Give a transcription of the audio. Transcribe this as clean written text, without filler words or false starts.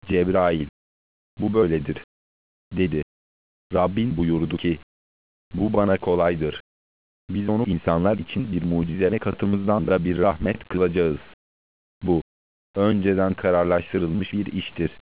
Cebrail, bu böyledir, dedi. Rabbin buyurdu ki, bu bana kolaydır. Biz onu insanlar için bir mucize ve katımızdan da bir rahmet kılacağız. Bu, önceden kararlaştırılmış bir iştir.